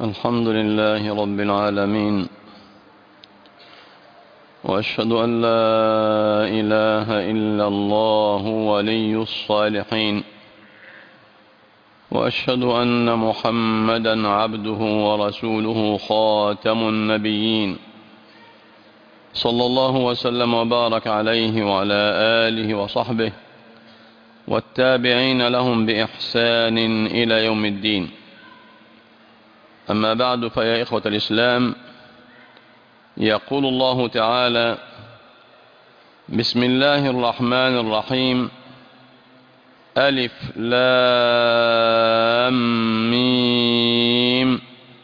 الحمد لله رب العالمين، وأشهد أن لا إله إلا الله ولي الصالحين، وأشهد أن محمدا عبده ورسوله خاتم النبيين، صلى الله وسلم وبارك عليه وعلى آله وصحبه والتابعين لهم بإحسان إلى يوم الدين. أما بعد، فيا إخوة الإسلام، يقول الله تعالى: بسم الله الرحمن الرحيم، ألف لام ميم،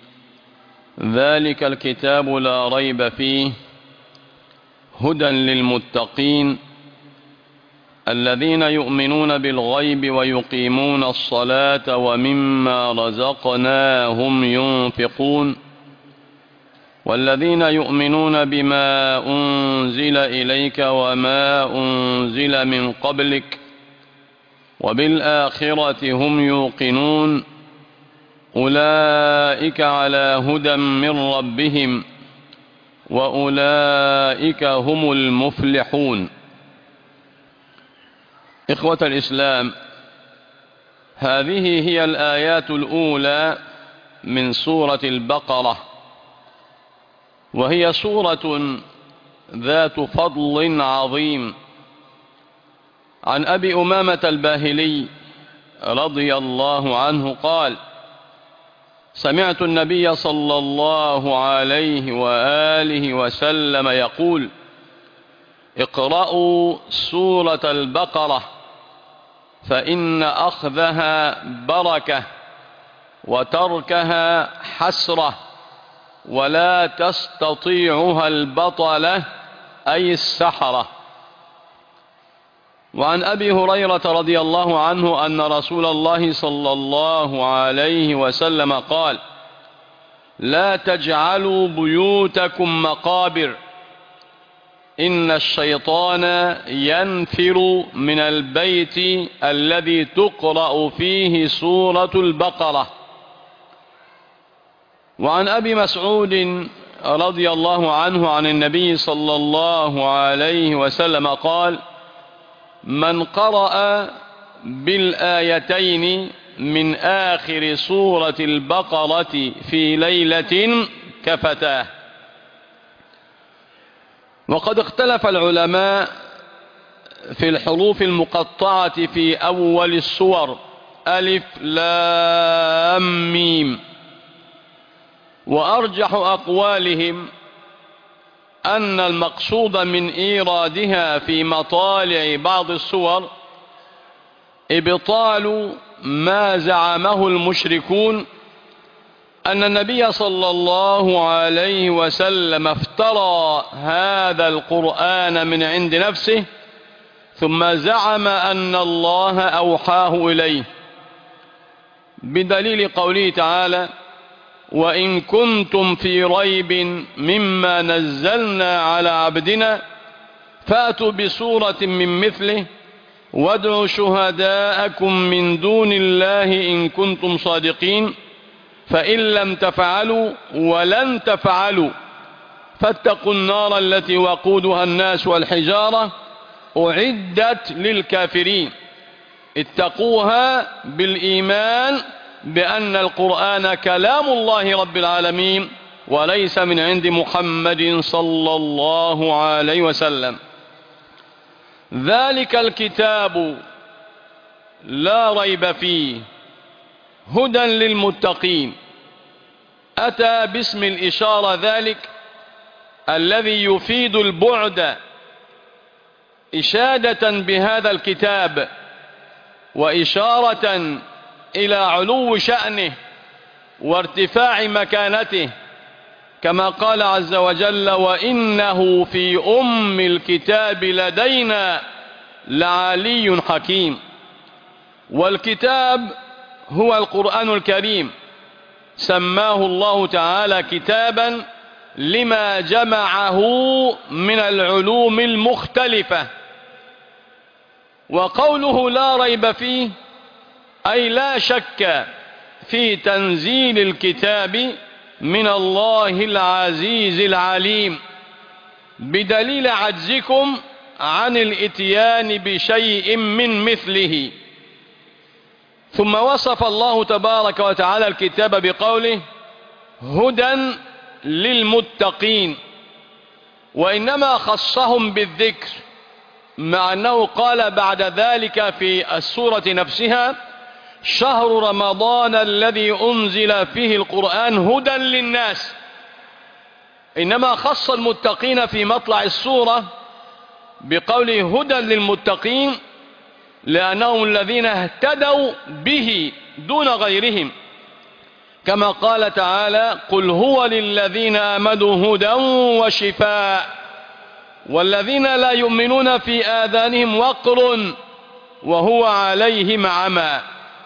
ذلك الكتاب لا ريب فيه هدى للمتقين الذين يؤمنون بالغيب ويقيمون الصلاة ومما رزقناهم ينفقون والذين يؤمنون بما أنزل إليك وما أنزل من قبلك وبالآخرة هم يوقنون أولئك على هدى من ربهم وأولئك هم المفلحون. إخوة الإسلام، هذه هي الآيات الأولى من سورة البقرة، وهي سورة ذات فضل عظيم. عن أبي أمامة الباهلي رضي الله عنه قال: سمعت النبي صلى الله عليه وآله وسلم يقول: اقرأوا سورة البقرة فإن أخذها بركة وتركها حسرة ولا تستطيعها البطلة أي السحرة. وعن أبي هريرة رضي الله عنه أن رسول الله صلى الله عليه وسلم قال: لا تجعلوا بيوتكم مقابر، إن الشيطان ينفر من البيت الذي تقرأ فيه سورة البقرة. وعن أبي مسعود رضي الله عنه عن النبي صلى الله عليه وسلم قال: من قرأ بالآيتين من آخر سورة البقرة في ليلة كفتاه. وقد اختلف العلماء في الحروف المقطعة في أول السور ألف لام ميم، وأرجح أقوالهم أن المقصود من إيرادها في مطالع بعض السور إبطال ما زعمه المشركون أن النبي صلى الله عليه وسلم افترى هذا القرآن من عند نفسه ثم زعم أن الله أوحاه إليه، بدليل قوله تعالى: وإن كنتم في ريب مما نزلنا على عبدنا فأتوا بسورة من مثله وادعوا شهداءكم من دون الله إن كنتم صادقين فإن لم تفعلوا ولن تفعلوا فاتقوا النار التي وقودها الناس والحجارة أعدت للكافرين. اتقوها بالإيمان بأن القرآن كلام الله رب العالمين وليس من عند محمد صلى الله عليه وسلم. ذلك الكتاب لا ريب فيه هدى للمتقين، أتى باسم الإشارة ذلك الذي يفيد البعد إشادة بهذا الكتاب وإشارة إلى علو شأنه وارتفاع مكانته، كما قال عز وجل: وإنه في أم الكتاب لدينا لعلي حكيم. والكتاب هو القرآن الكريم، سماه الله تعالى كتابا لما جمعه من العلوم المختلفة. وقوله لا ريب فيه أي لا شك في تنزيل الكتاب من الله العزيز العليم بدليل عجزكم عن الاتيان بشيء من مثله. ثم وصف الله تبارك وتعالى الكتاب بقوله هدى للمتقين، وإنما خصهم بالذكر، مع أنه قال بعد ذلك في السورة نفسها شهر رمضان الذي أنزل فيه القرآن هدى للناس، إنما خص المتقين في مطلع السورة بقوله هدى للمتقين لأنهم الذين اهتدوا به دون غيرهم، كما قال تعالى قل هو للذين آمنوا هدى وشفاء والذين لا يؤمنون في آذانهم وقر وهو عليهم عمى.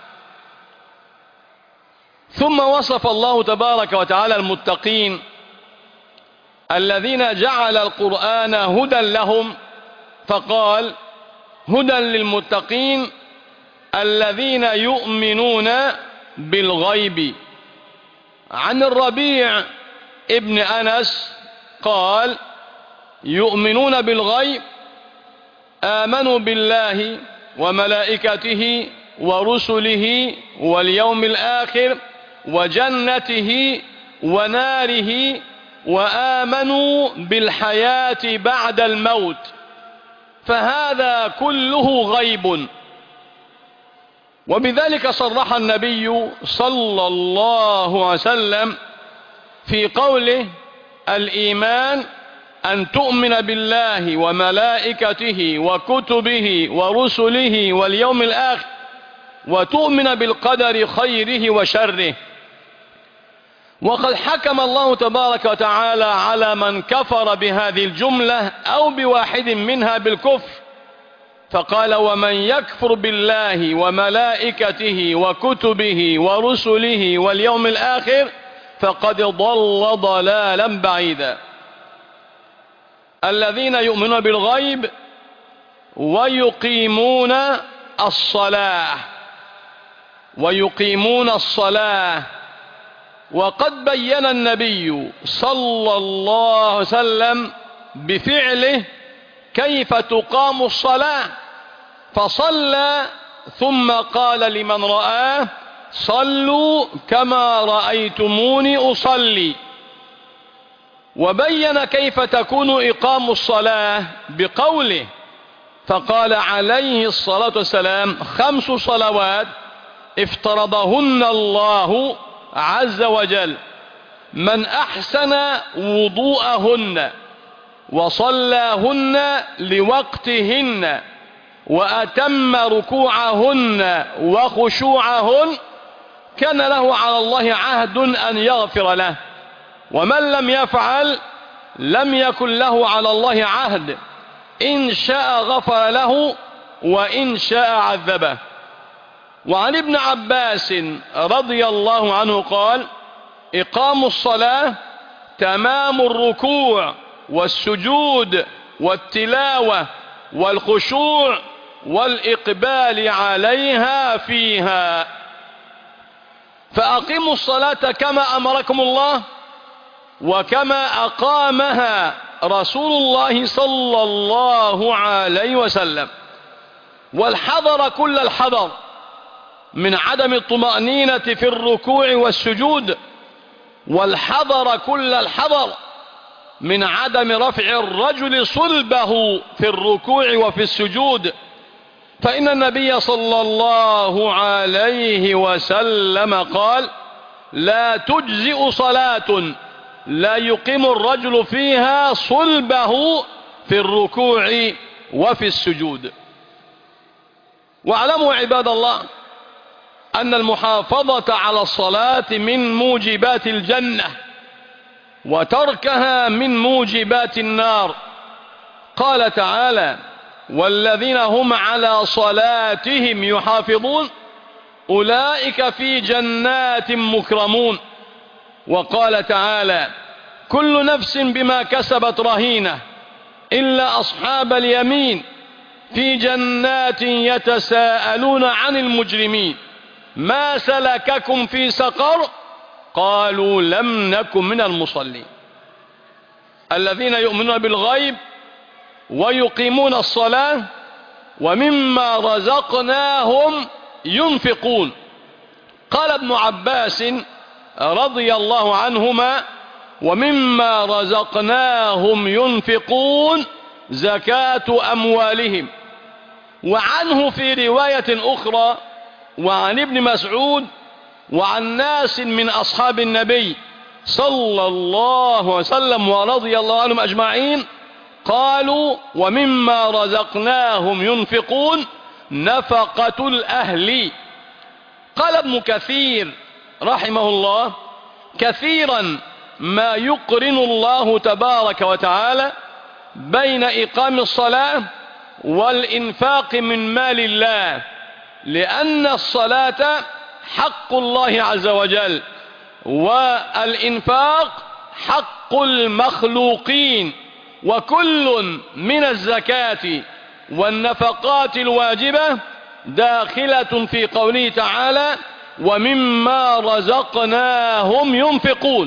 ثم وصف الله تبارك وتعالى المتقين الذين جعل القرآن هدى لهم، فقال هدى للمتقين الذين يؤمنون بالغيب. عن الربيع ابن أنس قال يؤمنون بالغيب آمنوا بالله وملائكته ورسله واليوم الآخر وجنته وناره وآمنوا بالحياة بعد الموت، فهذا كله غيب. وبذلك صرح النبي صلى الله عليه وسلم في قوله الإيمان أن تؤمن بالله وملائكته وكتبه ورسله واليوم الآخر وتؤمن بالقدر خيره وشره. وقد حكم الله تبارك وتعالى على من كفر بهذه الجملة أو بواحد منها بالكفر، فقال ومن يكفر بالله وملائكته وكتبه ورسله واليوم الآخر فقد ضل ضلالا بعيدا. الذين يؤمنون بالغيب ويقيمون الصلاة. وقد بين النبي صلى الله عليه وسلم بفعله كيف تقام الصلاة، فصلى ثم قال لمن رآه صلوا كما رأيتموني أصلي. وبين كيف تكون إقام الصلاة بقوله، فقال عليه الصلاة والسلام 5 صلوات افترضهن الله عز وجل من أحسن وضوءهن وصلاهن لوقتهن وأتم ركوعهن وخشوعهن كان له على الله عهد أن يغفر له، ومن لم يفعل لم يكن له على الله عهد، إن شاء غفر له وإن شاء عذبه. وعن ابن عباس رضي الله عنه قال إقام الصلاة تمام الركوع والسجود والتلاوة والخشوع والإقبال عليها فيها. فأقيموا الصلاة كما أمركم الله وكما أقامها رسول الله صلى الله عليه وسلم، والحذر كل الحذر من عدم الطمأنينة في الركوع والسجود، والحذر كل الحذر من عدم رفع الرجل صلبه في الركوع وفي السجود، فإن النبي صلى الله عليه وسلم قال لا تجزئ صلاة لا يقيم الرجل فيها صلبه في الركوع وفي السجود. واعلموا عباد الله أن المحافظة على الصلاة من موجبات الجنة وتركها من موجبات النار. قال تعالى والذين هم على صلاتهم يحافظون أولئك في جنات مكرمون. وقال تعالى كل نفس بما كسبت رهينة إلا أصحاب اليمين في جنات يتساءلون عن المجرمين ما سلككم في سقر قالوا لم نكن من المصلين. الذين يؤمنون بالغيب ويقيمون الصلاة ومما رزقناهم ينفقون. قال ابن عباس رضي الله عنهما: ومما رزقناهم ينفقون زكاة أموالهم. وعنه في رواية أخرى وعن ابن مسعود وعن ناس من أصحاب النبي صلى الله عليه وسلم ورضي الله عنهم أجمعين قالوا: ومما رزقناهم ينفقون نفقة الأهل. قال ابن كثير رحمه الله: كثيرا ما يقرن الله تبارك وتعالى بين إقام الصلاة والإنفاق من مال الله، لأن الصلاة حق الله عز وجل والإنفاق حق المخلوقين، وكل من الزكاة والنفقات الواجبة داخلة في قوله تعالى: ومما رزقناهم ينفقون.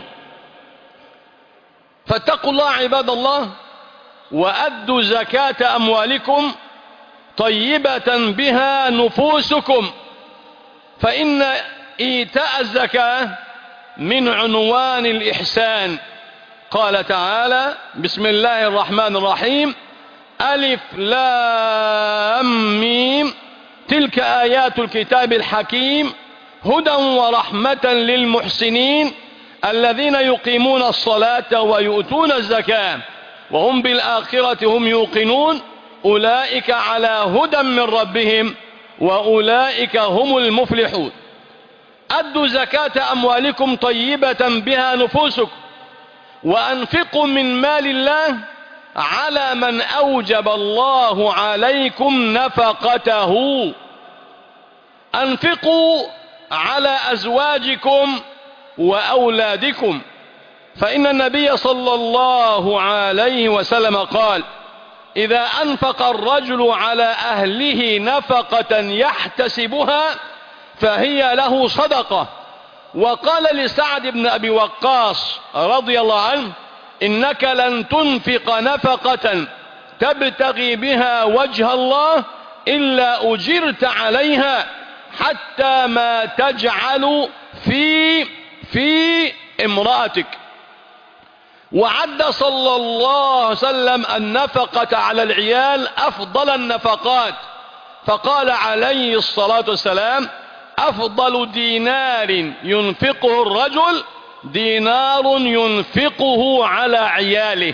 فاتقوا الله عباد الله، وأدوا زكاة أموالكم طيبة بها نفوسكم، فإن إيتاء الزكاة من عنوان الإحسان. قال تعالى: بسم الله الرحمن الرحيم: ألف لام ميم تلك آيات الكتاب الحكيم هدى ورحمة للمحسنين الذين يقيمون الصلاة ويؤتون الزكاة وهم بالآخرة هم يوقنون أولئك على هدى من ربهم وأولئك هم المفلحون. أدوا زكاة أموالكم طيبة بها نفوسكم، وأنفقوا من مال الله على من أوجب الله عليكم نفقته. أنفقوا على أزواجكم وأولادكم، فإن النبي صلى الله عليه وسلم قال: إذا أنفق الرجل على أهله نفقة يحتسبها فهي له صدقة. وقال لسعد بن أبي وقاص رضي الله عنه: إنك لن تنفق نفقة تبتغي بها وجه الله إلا أجرت عليها حتى ما تجعل في امرأتك. وعد صلى الله عليه وسلم النفقة على العيال أفضل النفقات، فقال عليه الصلاة والسلام: أفضل دينار ينفقه الرجل دينار ينفقه على عياله.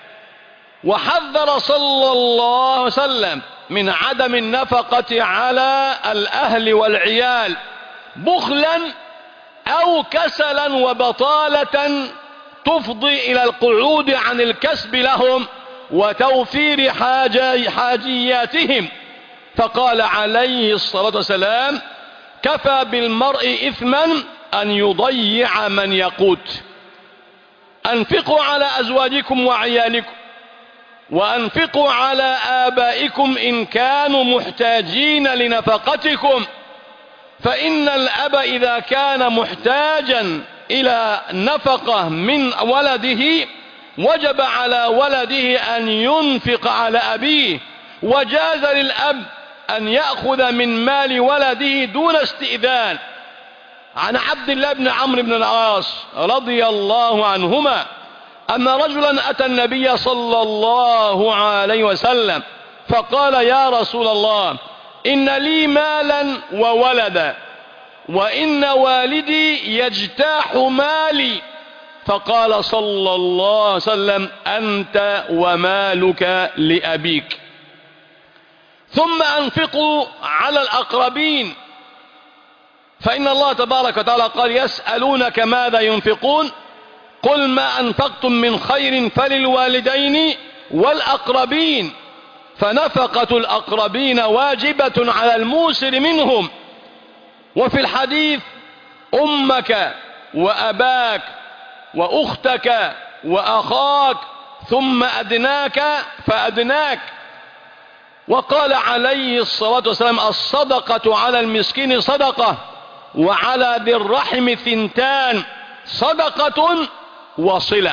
وحذر صلى الله عليه وسلم من عدم النفقة على الأهل والعيال بخلا أو كسلا وبطالة تفضي إلى القعود عن الكسب لهم وتوفير حاجياتهم. فقال عليه الصلاة والسلام: كفى بالمرء إثما أن يضيع من يقوت. أنفقوا على أزواجكم وعيالكم، وأنفقوا على آبائكم إن كانوا محتاجين لنفقتكم، فإن الأب إذا كان محتاجا إلى نفقة من ولده وجب على ولده أن ينفق على أبيه، وجاز للأب أن يأخذ من مال ولده دون استئذان. عن عبد الله بن عمرو بن العاص رضي الله عنهما أن رجلا أتى النبي صلى الله عليه وسلم فقال: يا رسول الله، إن لي مالا وولدا، وإن والدي يجتاح مالي. فقال صلى الله عليه وسلم: أنت ومالك لأبيك. ثم أنفقوا على الأقربين، فإن الله تبارك وتعالى قال: يسألونك ماذا ينفقون قل ما أنفقتم من خير فللوالدين والأقربين. فنفقة الأقربين واجبة على الموسر منهم. وفي الحديث: أمك وأباك وأختك وأخاك ثم أدناك فأدناك. وقال عليه الصلاة والسلام: الصدقة على المسكين صدقة، وعلى ذي الرحم ثنتان، صدقة وصلة.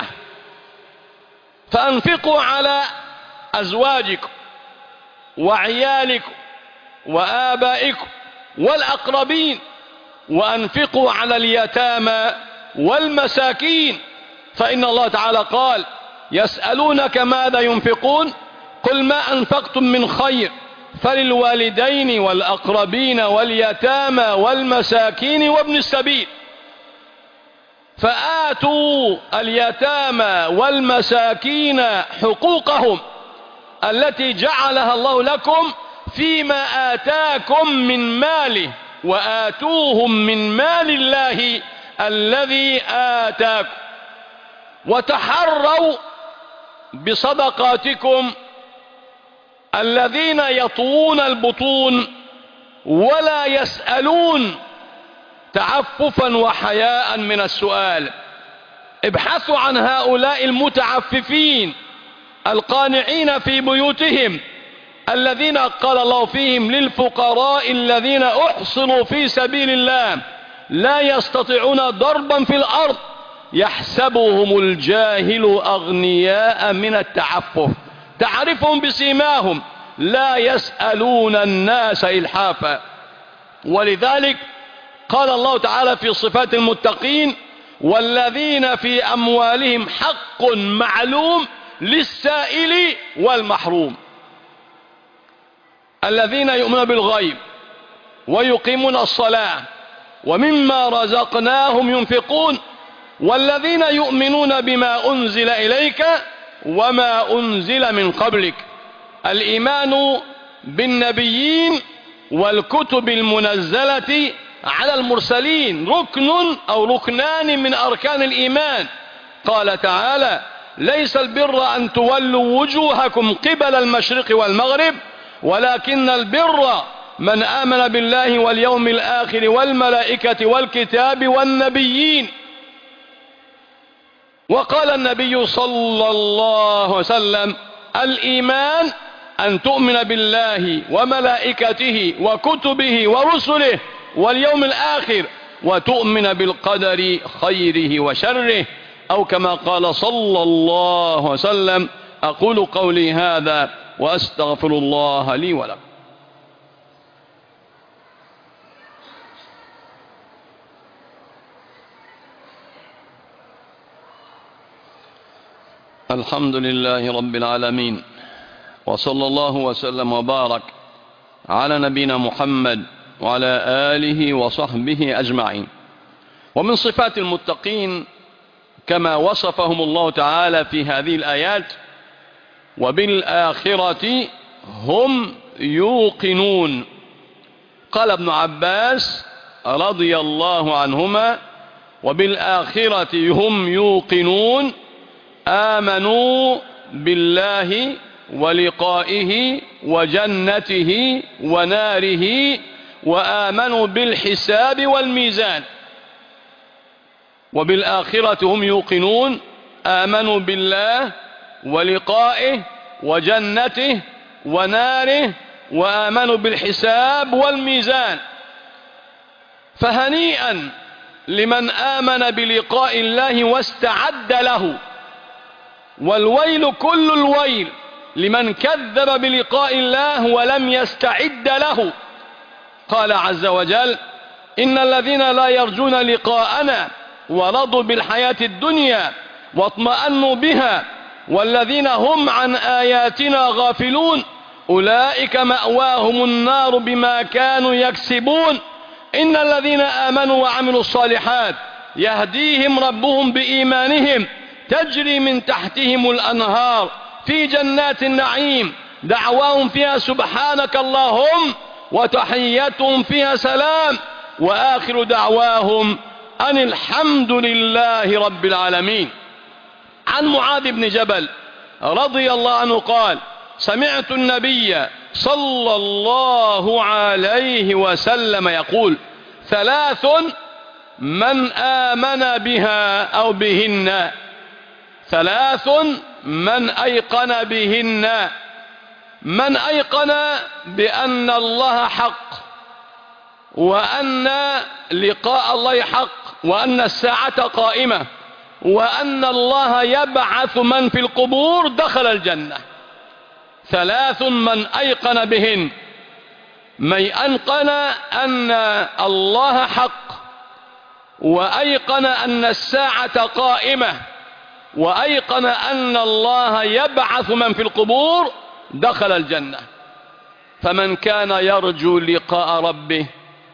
فأنفقوا على أزواجكم وعيالكم وآبائكم والأقربين، وأنفقوا على اليتامى والمساكين، فإن الله تعالى قال: يسألونك ماذا ينفقون قل ما أنفقتم من خير فللوالدين والأقربين واليتامى والمساكين وابن السبيل. فآتوا اليتامى والمساكين حقوقهم التي جعلها الله لكم فيما آتاكم من ماله، وآتوهم من مال الله الذي آتاكم، وتحروا بصدقاتكم الذين يطوون البطون ولا يسألون تعففا وحياء من السؤال. ابحثوا عن هؤلاء المتعففين القانعين في بيوتهم الذين قال الله فيهم: للفقراء الذين أحصروا في سبيل الله لا يستطيعون ضربا في الأرض يحسبهم الجاهل أغنياء من التعفف، تعرفهم بسيماهم لا يسألون الناس إلحافا. ولذلك قال الله تعالى في صفات المتقين: والذين في أموالهم حق معلوم للسائل والمحروم. الذين يؤمنون بالغيب ويقيمون الصلاة ومما رزقناهم ينفقون، والذين يؤمنون بما أنزل إليك وما أنزل من قبلك. الإيمان بالنبيين والكتب المنزلة على المرسلين ركن أو ركنان من أركان الإيمان. قال تعالى: ليس البر أن تولوا وجوهكم قبل المشرق والمغرب ولكن البر من آمن بالله واليوم الآخر والملائكة والكتاب والنبيين. وقال النبي صلى الله عليه وسلم: الإيمان أن تؤمن بالله وملائكته وكتبه ورسله واليوم الآخر وتؤمن بالقدر خيره وشره، أو كما قال صلى الله عليه وسلم. أقول قولي هذا وأستغفر الله لي ولكم. الحمد لله رب العالمين، وصلى الله وسلم وبارك على نبينا محمد وعلى آله وصحبه أجمعين. ومن صفات المتقين كما وصفهم الله تعالى في هذه الآيات: وبالآخرة هم يوقنون. قال ابن عباس رضي الله عنهما: وبالآخرة هم يوقنون آمنوا بالله ولقائه وجنته وناره وآمنوا بالحساب والميزان. وبالآخرة هم يوقنون آمنوا بالله ولقائه وجنته وناره وآمنوا بالحساب والميزان. فهنيئا لمن آمن بلقاء الله واستعد له، والويل كل الويل لمن كذب بلقاء الله ولم يستعد له. قال عز وجل: إن الذين لا يرجون لقاءنا ورضوا بالحياة الدنيا واطمأنوا بها والذين هم عن آياتنا غافلون أولئك مأواهم النار بما كانوا يكسبون. إن الذين آمنوا وعملوا الصالحات يهديهم ربهم بإيمانهم تجري من تحتهم الأنهار في جنات النعيم دعواهم فيها سبحانك اللهم وتحيتهم فيها سلام وآخر دعواهم أن الحمد لله رب العالمين. عن معاذ بن جبل رضي الله عنه قال: سمعت النبي صلى الله عليه وسلم يقول: ثلاث من آمن بها أو بهن، ثلاث من أيقن بهن: من أيقن بأن الله حق وأن لقاء الله حق وأن الساعة قائمة وأن الله يبعث من في القبور دخل الجنة. 3 من أيقن بهن: من أيقن أن الله حق، وأيقن أن الساعة قائمة، وأيقن أن الله يبعث من في القبور دخل الجنة. فمن كان يرجو لقاء ربه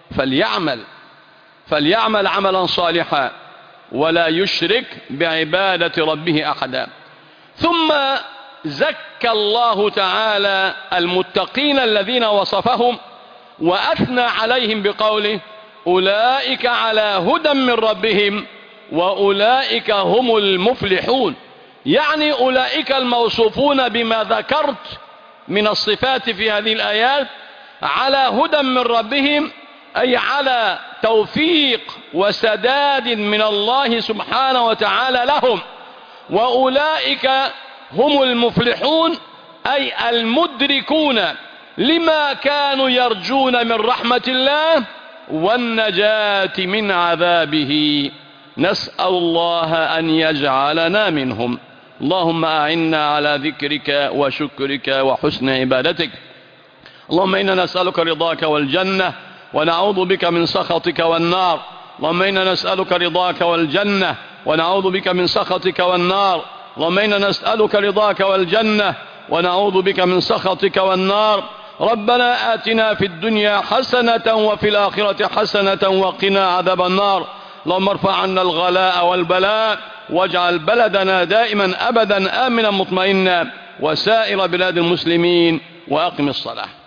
فليعمل عملا صالحا ولا يشرك بعبادة ربه أحدا. ثم زكى الله تعالى المتقين الذين وصفهم وأثنى عليهم بقوله: أولئك على هدى من ربهم وأولئك هم المفلحون. يعني أولئك الموصوفون بما ذكرت من الصفات في هذه الآيات على هدى من ربهم، أي على توفيق وسداد من الله سبحانه وتعالى لهم. وأولئك هم المفلحون، أي المدركون لما كانوا يرجون من رحمة الله والنجاة من عذابه. نسأل الله أن يجعلنا منهم. اللهم أعنا على ذكرك وشكرك وحسن عبادتك. اللهم إنا نسألك رضاك والجنة ونعوذ بك من سخطك والنار. اللهم إنا نسألك رضاك والجنة ونعوذ بك من سخطك والنار. اللهم إنا نسألك رضاك والجنة ونعوذ بك من سخطك والنار. ربنا آتنا في الدنيا حسنة وفي الآخرة حسنة وقنا عذاب النار. اللهم ارفع عنا الغلاء والبلاء واجعل بلدنا دائما أبدا آمنا مطمئنا وسائر بلاد المسلمين، وأقم الصلاة.